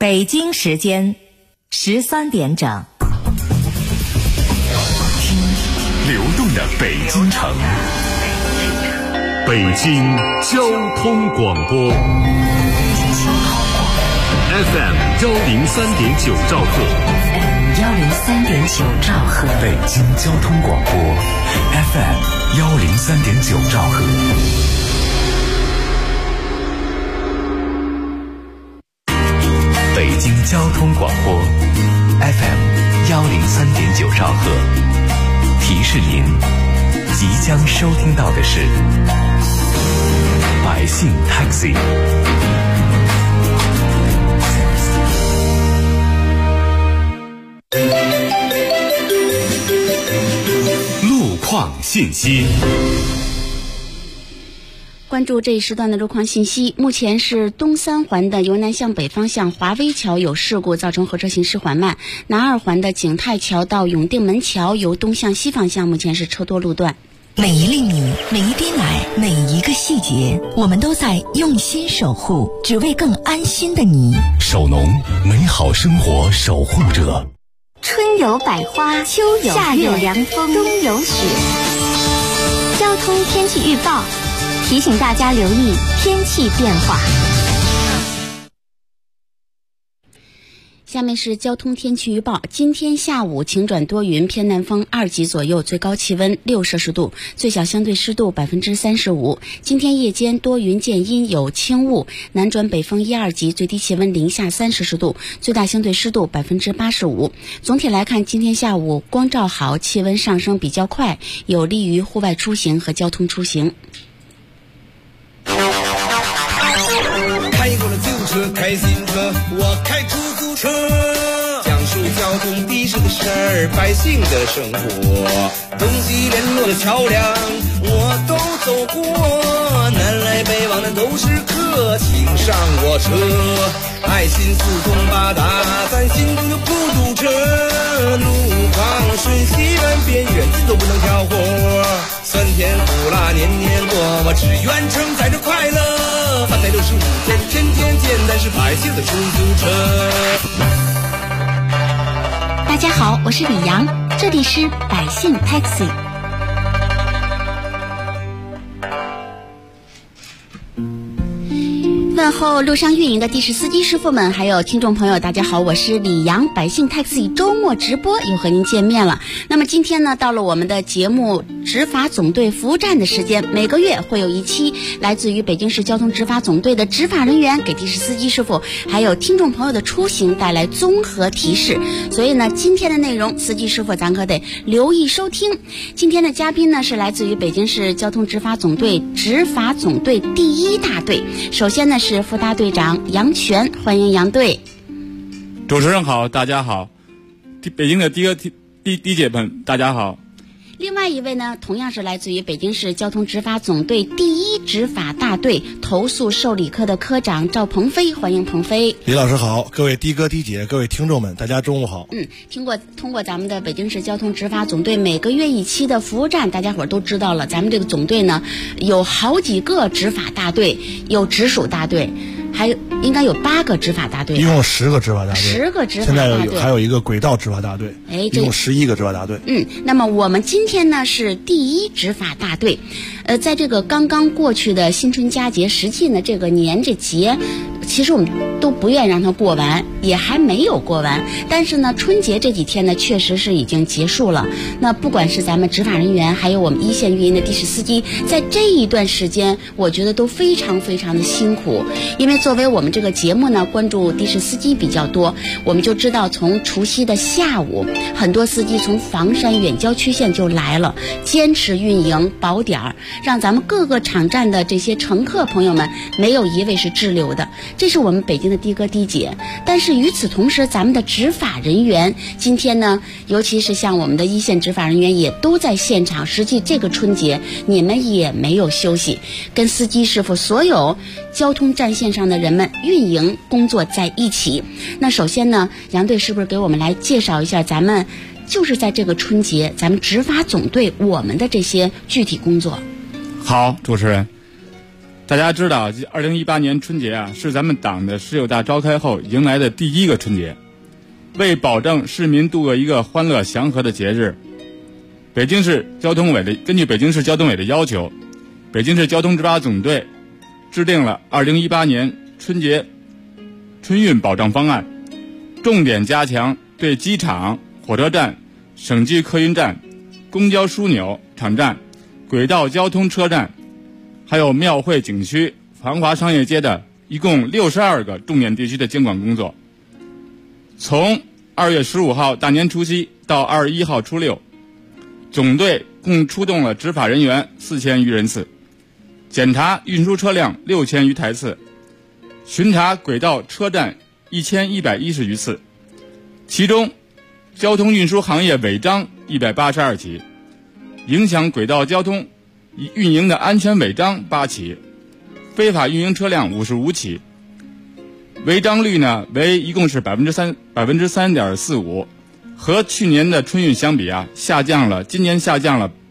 北京时间13点整。 听流动的北京城，北京交通广播 FM 103.9兆赫 103.9兆赫， 北京交通广播 FM 103.9兆赫。北京交通广播 FM 103.9兆赫，提示您即将收听到的是百姓 Taxi。 路况信息， 关注这一时段的路况信息。目前是东三环的由南向北方向华威桥有事故，造成合车行驶缓慢。南二环的景泰桥到永定门桥由东向西方向目前是车多路段。 每一粒米，每一滴奶，每一个细节，我们都在用心守护，只为更安心的你。 首农，美好生活守护者。 春有百花，秋有月，夏有凉风，冬有雪。交通天气预报提醒大家留意天气变化。 下面是交通天气预报。今天下午晴转多云，偏南风2级左右，最高气温6摄氏度，最小相对湿度35%。今天夜间多云见阴，有轻雾，南转北风1、2级，最低气温零下3摄氏度，最大相对湿度85%。总体来看，今天下午光照好，气温上升比较快，有利于户外出行和交通出行。 开过了旧车，开新车，我开出租车，讲述交通的士的事儿，百姓的生活，东西联络的桥梁我都走过，南来北往的都是客，请上我车，爱心四通八达，咱心中就不堵车，路况顺西南边远近都不能挑活，酸甜苦辣年年过，我只愿承载着快乐，365天天天见，但是百姓的出租车。 大家好，我是李阳，这里是百姓 Taxi。问候路上运营的的士司机师傅们，还有听众朋友，大家好，我是李阳，百姓 Taxi 周末直播又和您见面了。那么今天呢，到了我们的节目执法总队服务站的时间，每个月会有一期来自于北京市交通执法总队的执法人员给的士司机师傅还有听众朋友的出行带来综合提示。所以呢，今天的内容司机师傅咱可得留意收听。今天的嘉宾呢是来自于北京市交通执法总队执法总队第1大队，首先呢是副大队长杨全，欢迎杨队。 主持人好，大家好，北京的的姐们大家好。 另外一位呢，同样是来自于北京市交通执法总队第1执法大队投诉受理科的科长赵鹏飞，欢迎鹏飞。 李老师好，各位的哥的姐，各位听众们，大家中午好。 通过咱们的北京市交通执法总队每个月一期的服务站，大家伙都知道了，咱们这个总队呢有好几个执法大队，有直属大队，还有应该有8个执法大队， 一共10个执法大队 ，10个执法大队， 现在还有一个轨道执法大队，一共11个执法大队。 那么我们今天呢是第1执法大队，在这个刚刚过去的新春佳节，实际呢这个年这节，其实我们都不愿让它过完，也还没有过完。但是呢，春节这几天呢，确实是已经结束了。那不管是咱们执法人员，还有我们一线运营的的士司机，在这一段时间，我觉得都非常非常的辛苦。因为作为我们这个节目呢，关注的士司机比较多，我们就知道从除夕的下午，很多司机从房山远郊区县就来了，坚持运营保点儿，让咱们各个场站的这些乘客朋友们没有一位是滞留的。这是我们北京的的哥的姐。但是与此同时，咱们的执法人员今天呢，尤其是像我们的一线执法人员也都在现场。实际这个春节你们也没有休息，跟司机师傅所有交通战线上的人们运营工作在一起。那首先呢，杨队是不是给我们来介绍一下咱们就是在这个春节咱们执法总队我们的这些具体工作？ 好，主持人， 大家知道2018年春节啊，是咱们党的19大召开后迎来的第一个春节。为保证市民度过一个欢乐祥和的节日，根据北京市交通委的要求，北京市交通执法总队制定了2018年春节春运保障方案，重点加强对机场、火车站、省际客运站、公交枢纽场站、轨道交通车站，还有庙会景区、繁华商业街的一共62个重点地区的监管工作。从2月15号大年除夕到21号初六，总队共出动了执法人员4000余人次，检查运输车辆6000余台次，巡查轨道车站1110余次，其中交通运输行业违章182起，影响轨道交通运营的安全违章8起，非法运营车辆55起，违章率呢为一共是3.45%，和去年的春运相比啊，今年下降了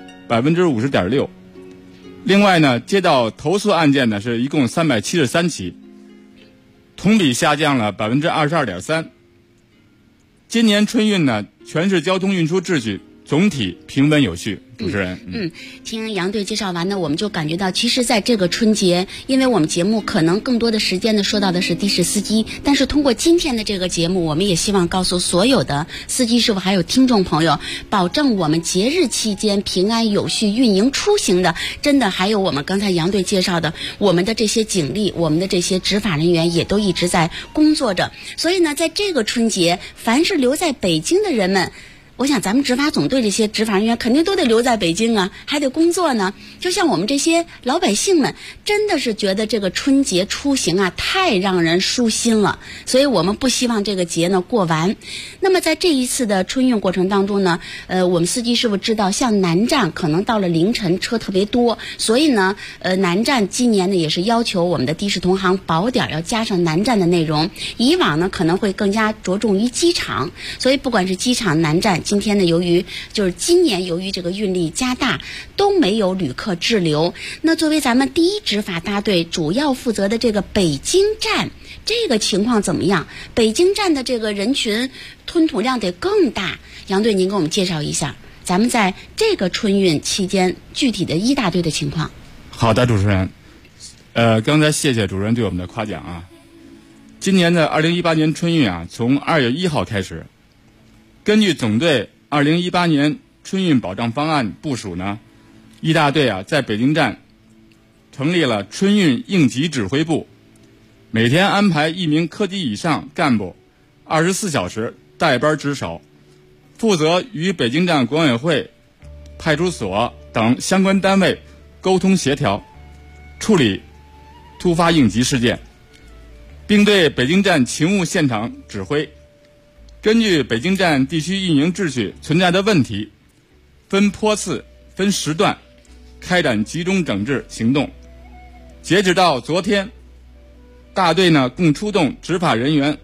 50.6%。另外呢，接到投诉案件呢是一共373起，同比下降了22.3%。今年春运呢，全市交通运输秩序总体平稳有序。主持人， 听杨队介绍完呢，我们就感觉到，其实在这个春节，因为我们节目可能更多的时间呢说到的是的士司机，但是通过今天的这个节目，我们也希望告诉所有的司机师傅还有听众朋友，保证我们节日期间平安有序运营出行的，真的还有我们刚才杨队介绍的，我们的这些警力，我们的这些执法人员也都一直在工作着。所以呢，在这个春节，凡是留在北京的人们，我想咱们执法总队这些执法人员肯定都得留在北京啊，还得工作呢。就像我们这些老百姓们，真的是觉得这个春节出行啊太让人舒心了，所以我们不希望这个节呢过完。那么在这一次的春运过程当中呢，我们司机师傅知道，像南站可能到了凌晨车特别多，所以呢，南站今年呢也是要求我们的的士同行保点要加上南站的内容。以往呢可能会更加着重于机场，所以不管是机场、南站，今天呢今年由于这个运力加大，都没有旅客滞留。那作为咱们第一执法大队主要负责的这个北京站，这个情况怎么样？北京站的这个人群吞吐量得更大。杨队，您给我们介绍一下咱们在这个春运期间具体的一大队的情况。 好的，主持人。刚才谢谢主任对我们的夸奖啊。今年的2018年春运啊，从2月1号开始，根据总队2018年春运保障方案部署呢，一大队啊在北京站成立了春运应急指挥部，每天安排1名科级以上干部24小时带班值守，负责与北京站管委会、派出所等相关单位沟通协调，处理突发应急事件，并对北京站勤务现场指挥。根据北京站地区运营秩序存在的问题，分坡次、分时段开展集中整治行动。截止到昨天，大队呢共出动执法人员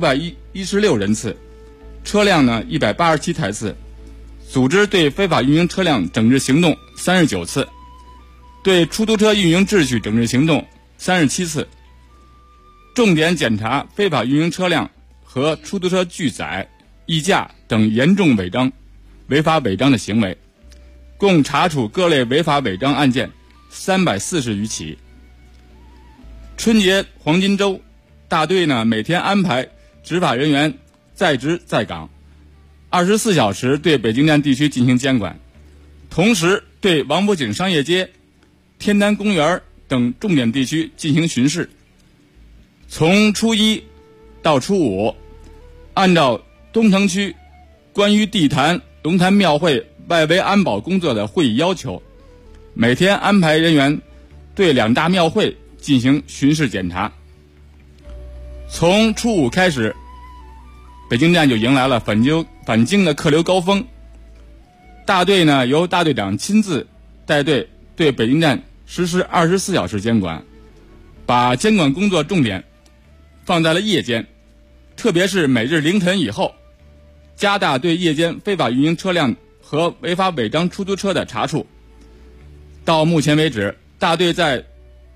516人次，车辆呢187台次，组织对非法运营车辆整治行动39次，对出租车运营秩序整治行动37次，重点检查非法运营车辆和出租车拒载、溢价等严重违法违章的行为，共查处各类违法违章案件340余起。春节黄金周，大队呢每天安排执法人员在职在岗，24小时对北京站地区进行监管，同时对王府井商业街、天坛公园等重点地区进行巡视。从初一到初五，按照东城区关于地坛、龙潭庙会外围安保工作的会议要求，每天安排人员对2大庙会进行巡视检查。从初五开始，北京站就迎来了返京的客流高峰。大队呢由大队长亲自带队对北京站实施24小时监管，把监管工作重点放在了夜间，特别是每日凌晨以后，加大对夜间非法运营车辆和违法违章出租车的查处。到目前为止，大队在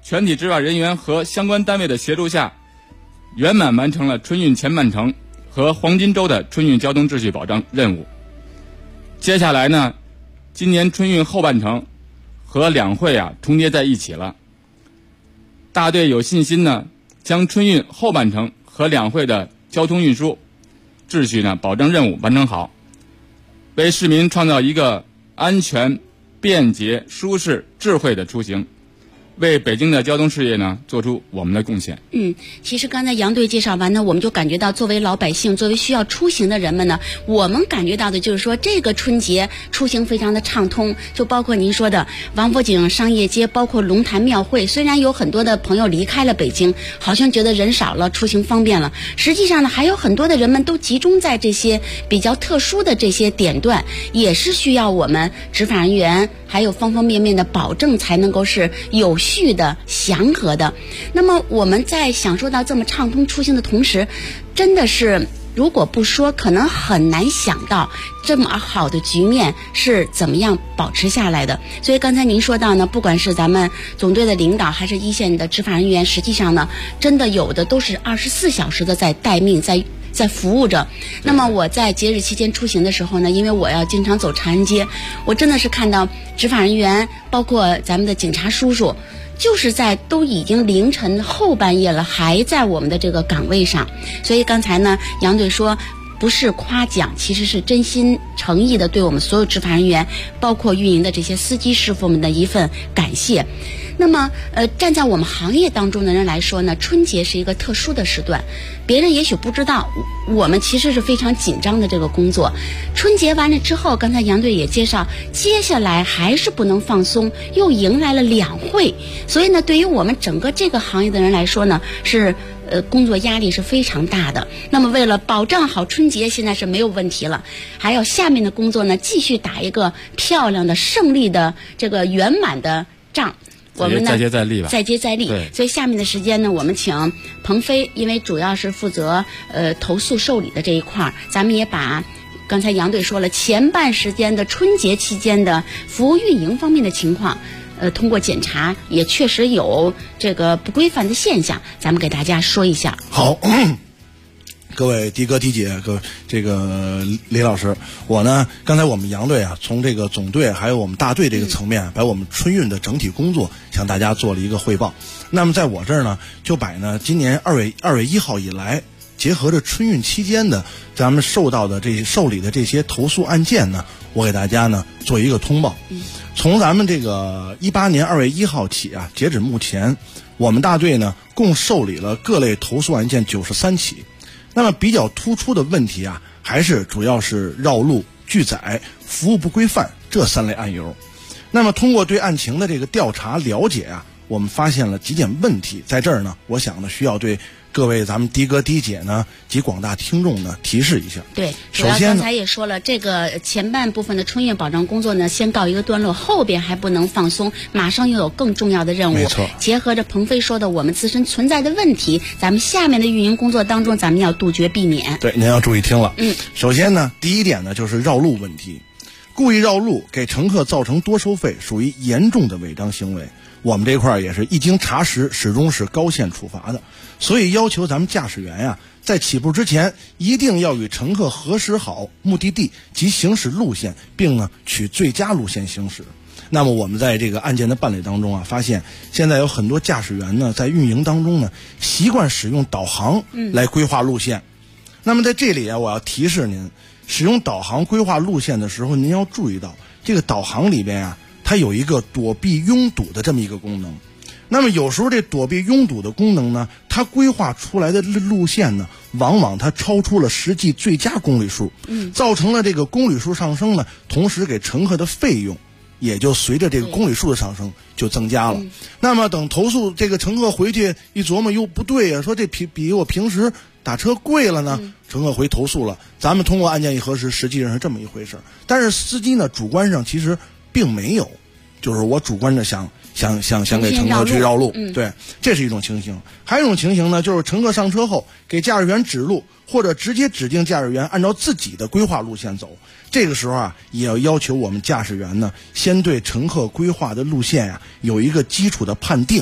全体执法人员和相关单位的协助下，圆满完成了春运前半程和黄金周的春运交通秩序保障任务。接下来呢，今年春运后半程和两会重叠在一起了。大队有信心呢，将春运后半程和两会的交通运输秩序呢保障任务完成好，为市民创造一个安全、便捷、舒适、智慧的出行，为北京的交通事业呢做出我们的贡献。 其实刚才杨队介绍完呢，我们就感觉到作为老百姓，作为需要出行的人们呢，我们感觉到的就是说这个春节出行非常的畅通，就包括您说的王府井商业街，包括龙潭庙会，虽然有很多的朋友离开了北京，好像觉得人少了，出行方便了，实际上呢还有很多的人们都集中在这些比较特殊的这些点段，也是需要我们执法人员还有方方面面的保证，才能够是有序的、祥和的。那么我们在享受到这么畅通出行的同时，真的是如果不说，可能很难想到这么好的局面是怎么样保持下来的。所以刚才您说到呢，不管是咱们总队的领导还是一线的执法人员，实际上呢，真的有的都是24小时的在待命，在服务着。那么我在节日期间出行的时候呢，因为我要经常走长安街，我真的是看到执法人员，包括咱们的警察叔叔，就是在都已经凌晨后半夜了，还在我们的这个岗位上。所以刚才呢，杨队说不是夸奖，其实是真心诚意的对我们所有执法人员，包括运营的这些司机师傅们的一份感谢。那么站在我们行业当中的人来说呢，春节是一个特殊的时段，别人也许不知道，我们其实是非常紧张的这个工作。春节完了之后，刚才杨队也介绍，接下来还是不能放松，又迎来了两会，所以呢，对于我们整个这个行业的人来说呢，是工作压力是非常大的。那么为了保障好春节，现在是没有问题了，还有下面的工作呢，继续打一个漂亮的胜利的这个圆满的仗。我们呢再接再厉吧， 再接再厉。所以下面的时间呢，我们请鹏飞，因为主要是负责投诉受理的这一块，咱们也把刚才杨队说了前半时间的春节期间的服务运营方面的情况，通过检查也确实有这个不规范的现象，咱们给大家说一下。 好。各位的哥的姐，这个李老师，我呢，刚才我们杨队从这个总队还有我们大队这个层面，把我们春运的整体工作向大家做了一个汇报。那么在我这儿呢，就把呢今年2月1号以来，结合着春运期间的咱们受到的这些受理的这些投诉案件呢，我给大家呢做一个通报。从咱们这个18年2月1号起截止目前，我们大队呢共受理了各类投诉案件93起。那么比较突出的问题还是主要是绕路、拒载、服务不规范这3类案由。那么通过对案情的这个调查了解我们发现了几点问题，在这儿呢，我想呢需要对各位咱们的哥的姐呢及广大听众呢提示一下。 对，主要刚才也说了，这个前半部分的春运保障工作呢先告一个段落，后边还不能放松，马上又有更重要的任务。 没错， 结合着鹏飞说的我们自身存在的问题，咱们下面的运营工作当中咱们要杜绝避免。 对，您要注意听了。首先呢，第一点呢就是绕路问题，故意绕路给乘客造成多收费，属于严重的违章行为。我们这块也是一经查实，始终是高限处罚的，所以要求咱们驾驶员在起步之前一定要与乘客核实好目的地及行驶路线，并呢取最佳路线行驶。那么我们在这个案件的办理当中发现现在有很多驾驶员呢在运营当中呢习惯使用导航来规划路线。那么在这里我要提示您，使用导航规划路线的时候，您要注意到这个导航里边它有一个躲避拥堵的这么一个功能。那么有时候这躲避拥堵的功能呢，它规划出来的路线呢，往往它超出了实际最佳公里数，造成了这个公里数上升呢，同时给乘客的费用也就随着这个公里数的上升就增加了。那么等投诉这个乘客回去一琢磨，又不对说这比我平时打车贵了呢，乘客回投诉了，咱们通过案件一核实，实际上是这么一回事。但是司机呢主观上其实并没有，就是我主观着想给乘客去绕路，对，这是一种情形。还有一种情形呢，就是乘客上车后给驾驶员指路，或者直接指定驾驶员按照自己的规划路线走。这个时候也要求我们驾驶员呢，先对乘客规划的路线有一个基础的判定，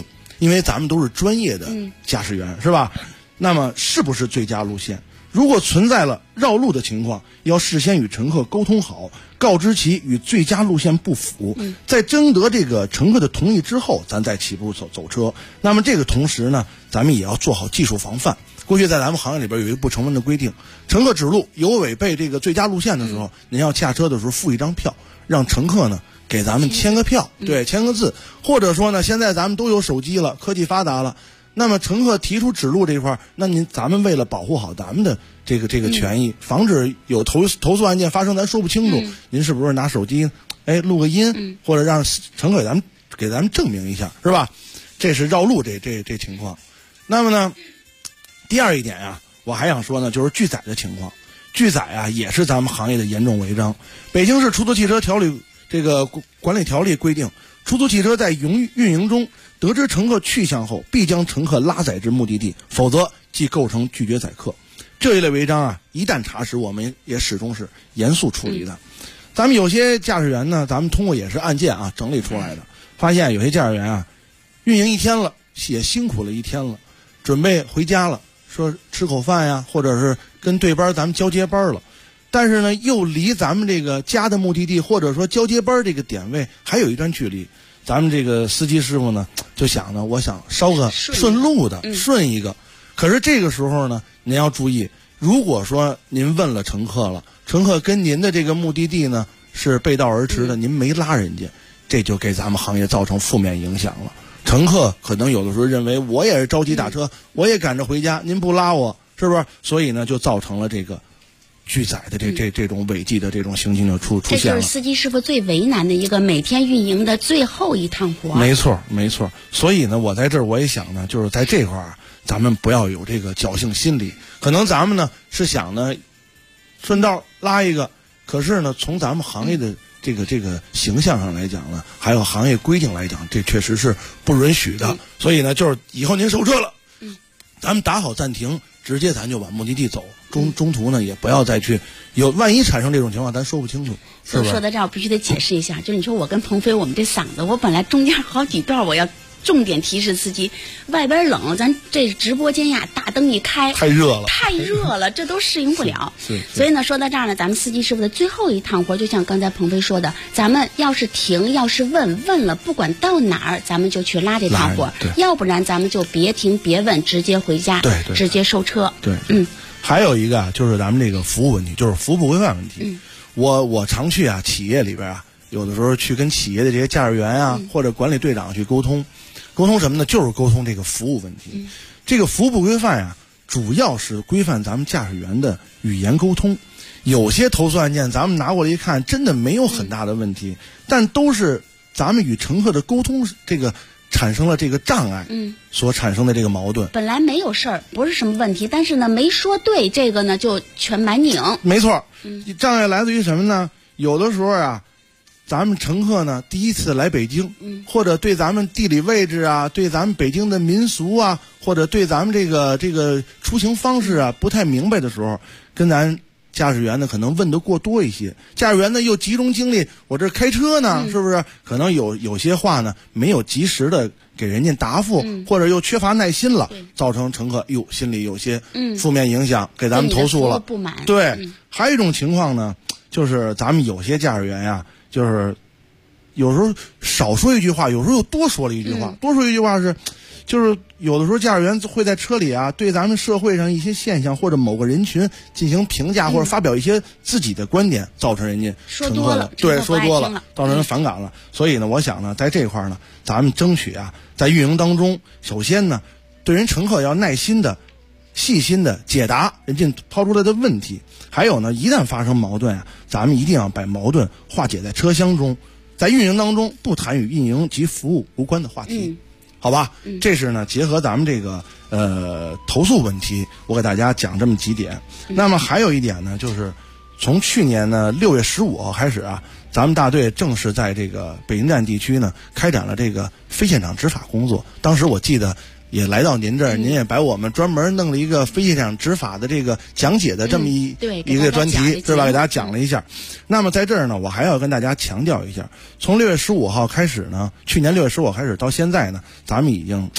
因为咱们都是专业的驾驶员，是吧？那么是不是最佳路线？如果存在了绕路的情况，要事先与乘客沟通好，告知其与最佳路线不符，在征得这个乘客的同意之后，咱再起步走车。那么这个同时呢，咱们也要做好技术防范。过去在咱们行业里边有一个不成文的规定，乘客指路有违背这个最佳路线的时候，您要下车的时候附一张票，让乘客呢给咱们签个票，对，签个字，或者说呢，现在咱们都有手机了，科技发达了。那么乘客提出指路这一块，那咱们为了保护好咱们的这个权益，防止有投诉案件发生，咱说不清楚，您是不是拿手机录个音，或者让乘客给咱们证明一下，是吧？这是绕路这情况。那么呢，第二一点啊，我还想说呢，就是拒载的情况。拒载啊，也是咱们行业的严重违章。北京市出租汽车条例这个管理条例规定，出租汽车在运营中得知乘客去向后，必将乘客拉载至目的地，否则即构成拒绝载客。这一类违章啊，一旦查实，我们也始终是严肃处理的。咱们有些驾驶员呢，咱们通过也是案件啊整理出来的，发现有些驾驶员啊，运营一天了，也辛苦了一天了，准备回家了，说吃口饭呀，或者是跟对班咱们交接班了，但是呢，又离咱们这个家的目的地或者说交接班这个点位还有一段距离。咱们这个司机师傅呢，就想呢，我想烧个顺路的，顺一个。可是这个时候呢，您要注意，如果说您问了乘客了，乘客跟您的这个目的地呢是背道而驰的，您没拉人家，这就给咱们行业造成负面影响了。乘客可能有的时候认为我也是着急打车，我也赶着回家，您不拉我，是不是？所以呢，就造成了这个拒载的这种违纪的这种行径就出现了。 这就是司机师傅最为难的一个每天运营的最后一趟活。 没错。所以呢，我在这儿我也想呢，就是在这块儿咱们不要有这个侥幸心理。可能咱们呢是想呢顺道拉一个，可是呢从咱们行业的这个形象上来讲呢，还有行业规定来讲，这确实是不允许的。所以呢，就是以后您收车了，咱们打好暂停，直接咱就往目的地走。中途呢，也不要再去万一产生这种情况，咱说不清楚，是吧？ 说到这儿，我必须得解释一下，就是你说我跟鹏飞，我们这嗓子，我本来中间好几段我要重点提示司机，外边冷，咱这直播间呀，大灯一开， 太热了， 这都适应不了。 是。 所以呢，说到这儿呢，咱们司机师傅的最后一趟活，就像刚才鹏飞说的，咱们要是停，要是问了，不管到哪儿，咱们就去拉这趟活，要不然咱们就别停别问，直接回家， 对， 直接收车。 对。还有一个啊，就是咱们这个服务问题，就是服务不规范问题。我常去啊企业里边啊，有的时候去跟企业的这些驾驶员啊，或者管理队长去沟通什么呢？就是沟通这个服务问题。这个服务不规范啊，主要是规范咱们驾驶员的语言沟通。有些投诉案件咱们拿过来一看，真的没有很大的问题，但都是咱们与乘客的沟通这个产生了这个障碍，所产生的这个矛盾。 本来没有事儿，不是什么问题，但是呢没说对，这个呢就全蛮拧。 没错，障碍来自于什么呢？有的时候啊，咱们乘客呢第一次来北京，或者对咱们地理位置啊，对咱们北京的民俗啊，或者对咱们这个出行方式啊不太明白的时候，跟咱驾驶员呢可能问得过多一些，驾驶员呢又集中精力，我这开车呢，是不是？可能有些话呢没有及时的给人家答复，或者又缺乏耐心了，造成乘客心里有些负面影响，给咱们投诉了， 不满。 对，还有一种情况呢，就是咱们有些驾驶员呀，就是有时候少说一句话，有时候又多说了一句话。多说一句话是，就是有的时候驾驶员会在车里啊，对咱们社会上一些现象或者某个人群进行评价，或者发表一些自己的观点，造成人家说多了， 说多了，造成人反感了。所以呢，我想呢，在这块呢，咱们争取啊，在运营当中，首先呢，对人乘客要耐心的、细心的解答人家抛出来的问题。还有呢，一旦发生矛盾啊，咱们一定要把矛盾化解在车厢中，在运营当中不谈与运营及服务无关的话题。好吧，这是呢结合咱们这个投诉问题，我给大家讲这么几点。那么还有一点呢，就是从去年呢6月15号开始啊，咱们大队正式在这个北京站地区呢开展了这个非现场执法工作。当时我记得也来到您这儿，您也把我们专门弄了一个非现场执法的这个讲解的这么一个专题，是吧？给大家讲了一下。那么在这儿呢，我还要跟大家强调一下，从6月15号开始呢，去年6月15号开始到现在呢，咱们已经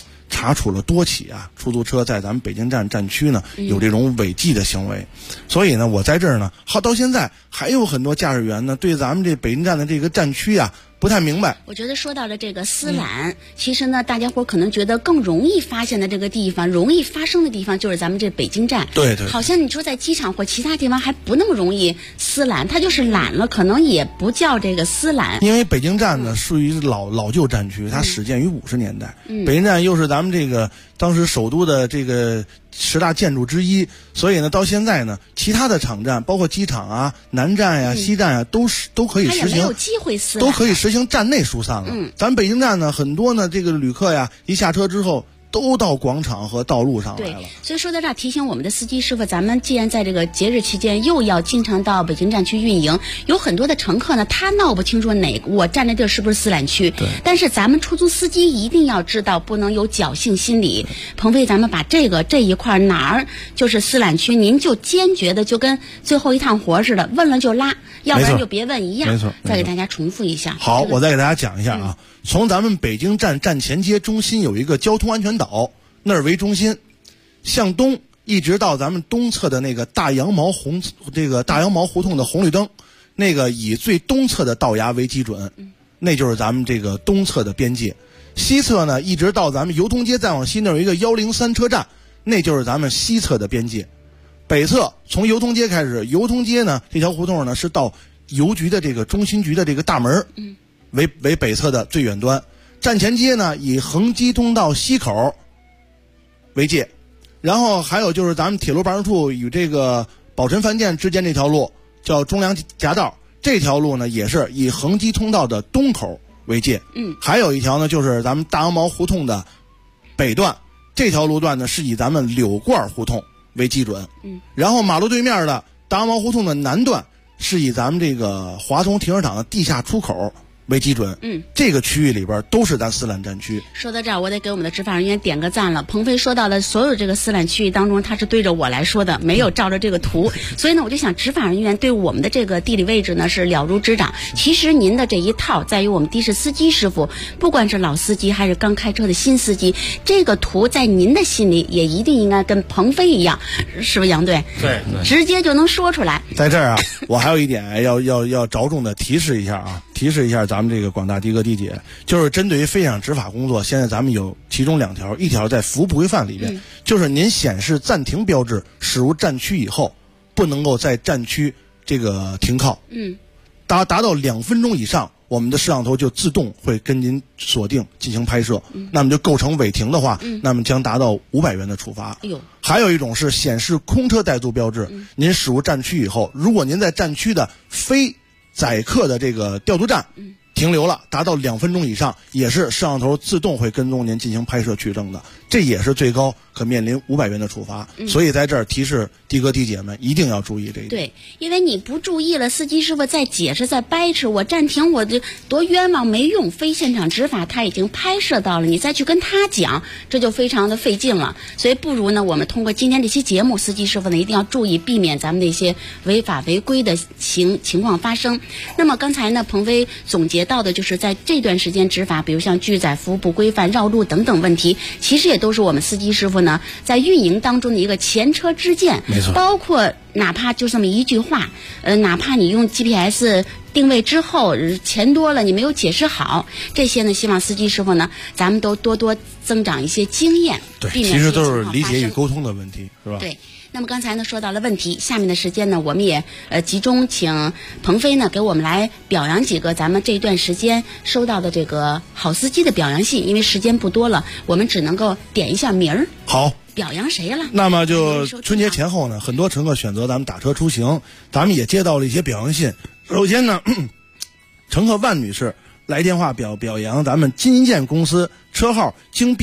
查处了多起出租车在咱们北京站站区呢有这种违纪的行为。所以呢，我在这儿呢，到现在还有很多驾驶员呢对咱们这北京站的这个站区不太明白。 我觉得说到了这个私揽，其实呢，大家伙可能觉得更容易发现的这个地方，容易发生的地方就是咱们这北京站。 对对。 好像你说在机场或其他地方还不那么容易私揽，它就是揽了，可能也不叫这个私揽。 因为北京站呢属于老旧站区，它始建于50年代。北京站又是咱们这个当时首都的这个10大建筑之一，所以呢，到现在呢，其他的场站，包括机场南站西站都可以实行， 它也没有机会私揽， 都可以实行站内疏散了。咱北京站呢，很多呢这个旅客一下车之后，都到广场和道路上来了。 对，所以说到这儿提醒我们的司机师傅，咱们既然在这个节日期间又要经常到北京站去运营，有很多的乘客呢，他闹不清楚我站的地儿是不是私揽区。 对。 但是咱们出租司机一定要知道，不能有侥幸心理。鹏飞，咱们把这一块哪儿就是私揽区，您就坚决的就跟最后一趟活似的，问了就拉，要不然就别问一样。 没错。 再给大家重复一下。 好，我再给大家讲一下从咱们北京站站前街中心有一个交通安全岛，那儿为中心，向东一直到咱们东侧的那个大羊毛胡同的红绿灯，那个以最东侧的道牙为基准，那就是咱们这个东侧的边界。西侧呢，一直到咱们邮通街再往西，那有一个103车站，那就是咱们西侧的边界。北侧从邮通街开始，邮通街呢这条胡同呢是到邮局的这个中心局的这个大门，为北侧的最远端。站前街呢以横机通道西口为界，然后还有就是咱们铁路办事处与这个宝辰饭店之间这条路叫中粮夹道，这条路呢也是以横机通道的东口为界。还有一条呢就是咱们大羊毛胡同的北段，这条路段呢是以咱们柳罐胡同为基准。然后马路对面的大羊毛胡同的南段是以咱们这个华通停车场的地下出口为基准。这个区域里边都是咱私揽站区。 说到这儿，我得给我们的执法人员点个赞了。鹏飞说到的所有这个私揽区域当中，他是对着我来说的，没有照着这个图。所以呢，我就想执法人员对我们的这个地理位置呢是了如指掌。其实您的这一套在于我们的士司机师傅，不管是老司机还是刚开车的新司机，这个图在您的心里也一定应该跟鹏飞一样，是不是杨队？ 对， 直接就能说出来。 在这儿我还有一点要着重的提示一下咱们这个广大的哥地姐，就是针对于非常执法工作，现在咱们有其中2条，一条在服务不规范里边，就是您显示暂停标志驶入站区以后，不能够在站区这个停靠。达到2分钟以上，我们的摄像头就自动会跟您锁定进行拍摄。那么就构成违停的话，那么将达到500元的处罚。还有一种是显示空车怠速标志，您驶入站区以后，如果您在站区的非载客的这个调度站停留了，达到2分钟以上，也是摄像头自动会跟踪您进行拍摄取证的，这也是最高可面临500元的处罚。所以在这儿提示的哥的姐们一定要注意这一点。 对，因为你不注意了，司机师傅再解释再掰扯，我暂停我这多冤枉没用，非现场执法他已经拍摄到了，你再去跟他讲，这就非常的费劲了。所以不如呢，我们通过今天这期节目，司机师傅呢一定要注意避免咱们那些违法违规的情况发生。那么刚才呢，鹏飞总结到的就是在这段时间执法，比如像拒载、服务不规范、绕路等等问题，其实也都是我们司机师傅呢在运营当中的一个前车之鉴。 没错， 包括哪怕就这么一句话，哪怕你用 GPS 定位之后钱多了你没有解释好，这些呢希望司机师傅呢咱们都多多增长一些经验。 对，其实都是理解与沟通的问题，是吧？ 对。那么刚才呢说到了问题，下面的时间呢我们也集中请鹏飞呢给我们来表扬几个咱们这段时间收到的这个好司机的表扬信，因为时间不多了，我们只能够点一下名儿。 好， 表扬谁了？ 那么就春节前后呢，很多乘客选择咱们打车出行，咱们也接到了一些表扬信。首先呢，乘客万女士来电话表扬咱们金银建公司，车号京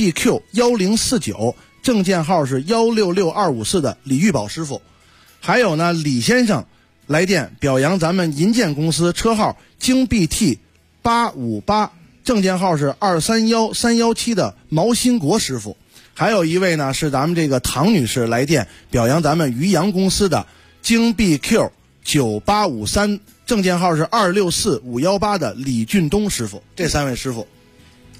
BQ1049。证件号是166254的李玉宝师傅。还有呢，李先生来电表扬咱们银建公司，车号京 BT858，证件号是231317的毛新国师傅。还有一位呢是咱们这个唐女士来电表扬咱们渔阳公司的京 BQ9853，证件号是264518的李俊东师傅。这3位师傅。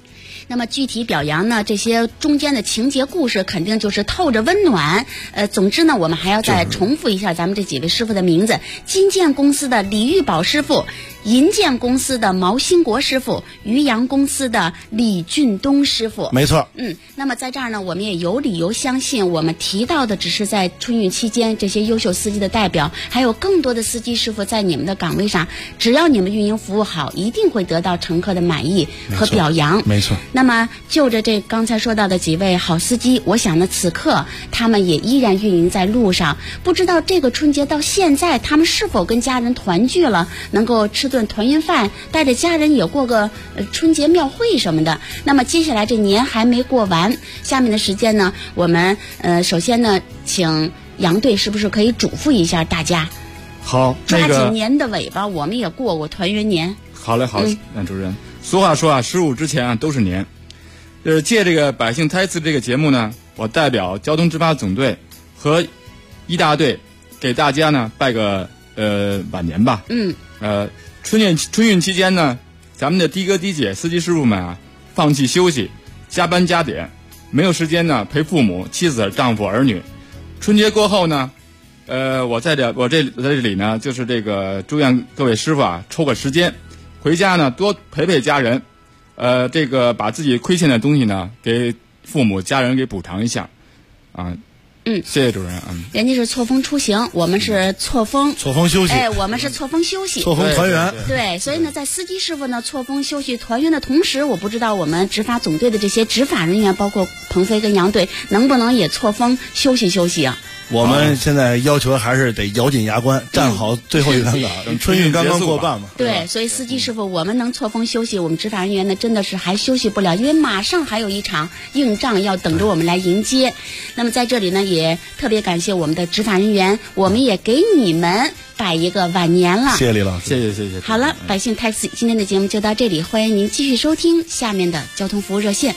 那么具体表扬呢，这些中间的情节故事肯定就是透着温暖。总之呢，我们还要再重复一下咱们这几位师傅的名字：金建公司的李玉宝师傅，银建公司的毛兴国师傅，渔阳公司的李俊东师傅。 没错。 那么在这儿呢，我们也有理由相信，我们提到的只是在春运期间这些优秀司机的代表，还有更多的司机师傅在你们的岗位上，只要你们运营服务好，一定会得到乘客的满意和表扬。 没错。 那么就着这刚才说到的几位好司机，我想呢，此刻他们也依然运营在路上。不知道这个春节到现在，他们是否跟家人团聚了，能够吃顿团圆饭，带着家人也过个春节庙会什么的。那么接下来这年还没过完，下面的时间呢，我们首先呢，请杨队是不是可以嘱咐一下大家？ 好， 抓紧年的尾巴，我们也过团圆年。 好嘞，好，主任。俗话说啊，15之前啊都是年。借这个百姓台词这个节目呢，我代表交通执法总队和一大队给大家呢拜个晚年吧。春运期间呢，咱们的的哥的姐司机师傅们啊，放弃休息，加班加点，没有时间呢陪父母、妻子、丈夫、儿女。春节过后呢，我在这里呢，就是这个祝愿各位师傅啊，抽个时间回家呢，多陪陪家人，这个把自己亏欠的东西呢，给父母家人给补偿一下，啊。谢谢主任。 人家是错峰出行，我们是错峰休息。 我们是错峰休息， 错峰团圆。 对，所以呢，在司机师傅呢错峰休息团圆的同时，我不知道我们执法总队的这些执法人员，包括鹏飞跟杨队，能不能也错峰休息啊？ 我们现在要求还是得咬紧牙关，站好最后一杆岗。春运刚刚过半嘛。 对，所以司机师傅，我们能错峰休息，我们执法人员呢真的是还休息不了，因为马上还有一场硬仗要等着我们来迎接。那么在这里呢，也特别感谢我们的执法人员，我们也给你们拜一个晚年了。 谢谢李老师， 谢谢。 好了，百姓 taxi 今天的节目就到这里，欢迎您继续收听下面的交通服务热线。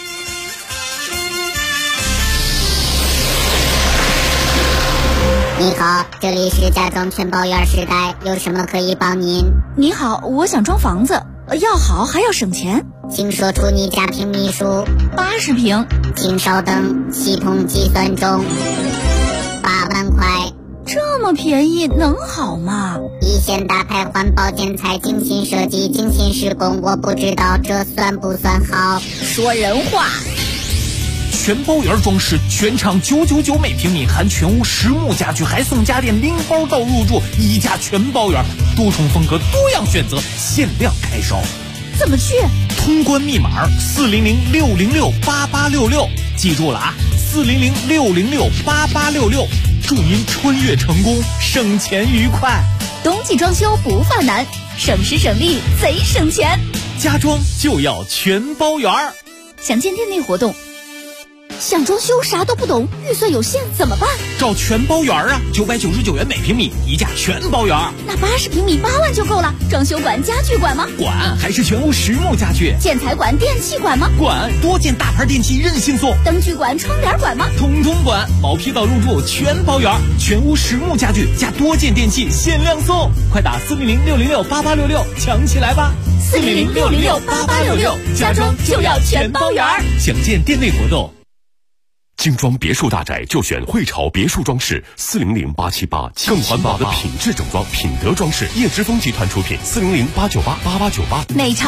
你好，这里是家装全包圆时代，有什么可以帮您？ 你好，我想装房子，要好还要省钱， 请说出你家平米数。 80平。 请稍等，系统计算中。8万块。 这么便宜能好吗？ 一线大牌环保建材，精心设计，精心施工，我不知道这算不算好。 说人话。 全包圆装饰，全场999每平米，含全屋实木家具，还送家电拎包到入住，一价全包圆，多重风格，多样选择，限量开烧。 怎么去？ 通关密码400-606-8866，记住了啊，400-606-8866，祝您穿越成功，省钱愉快。 冬季装修不犯难，省时省力贼省钱。 家装就要全包圆。 想见店内活动。想装修啥都不懂，预算有限怎么办？ 找全包圆啊，999元每平米，一价全包圆。 那80平米8万就够了。装修管、家具管吗？ 管，还是全屋实木家具。 建材管、电器管吗？ 管，多件大牌电器任性送。 灯具管、窗帘管吗？ 统统管，毛坯到入住全包圆，全屋实木家具加多件电器限量送，快打400-606-8866抢起来吧 ！400-606-8866，家装就要全包圆。 想见店内活动。 精装别墅大宅就选汇潮别墅装饰，400-878，更环保的品质整装，品德装饰，叶之峰集团出品，400-898-8898。 美潮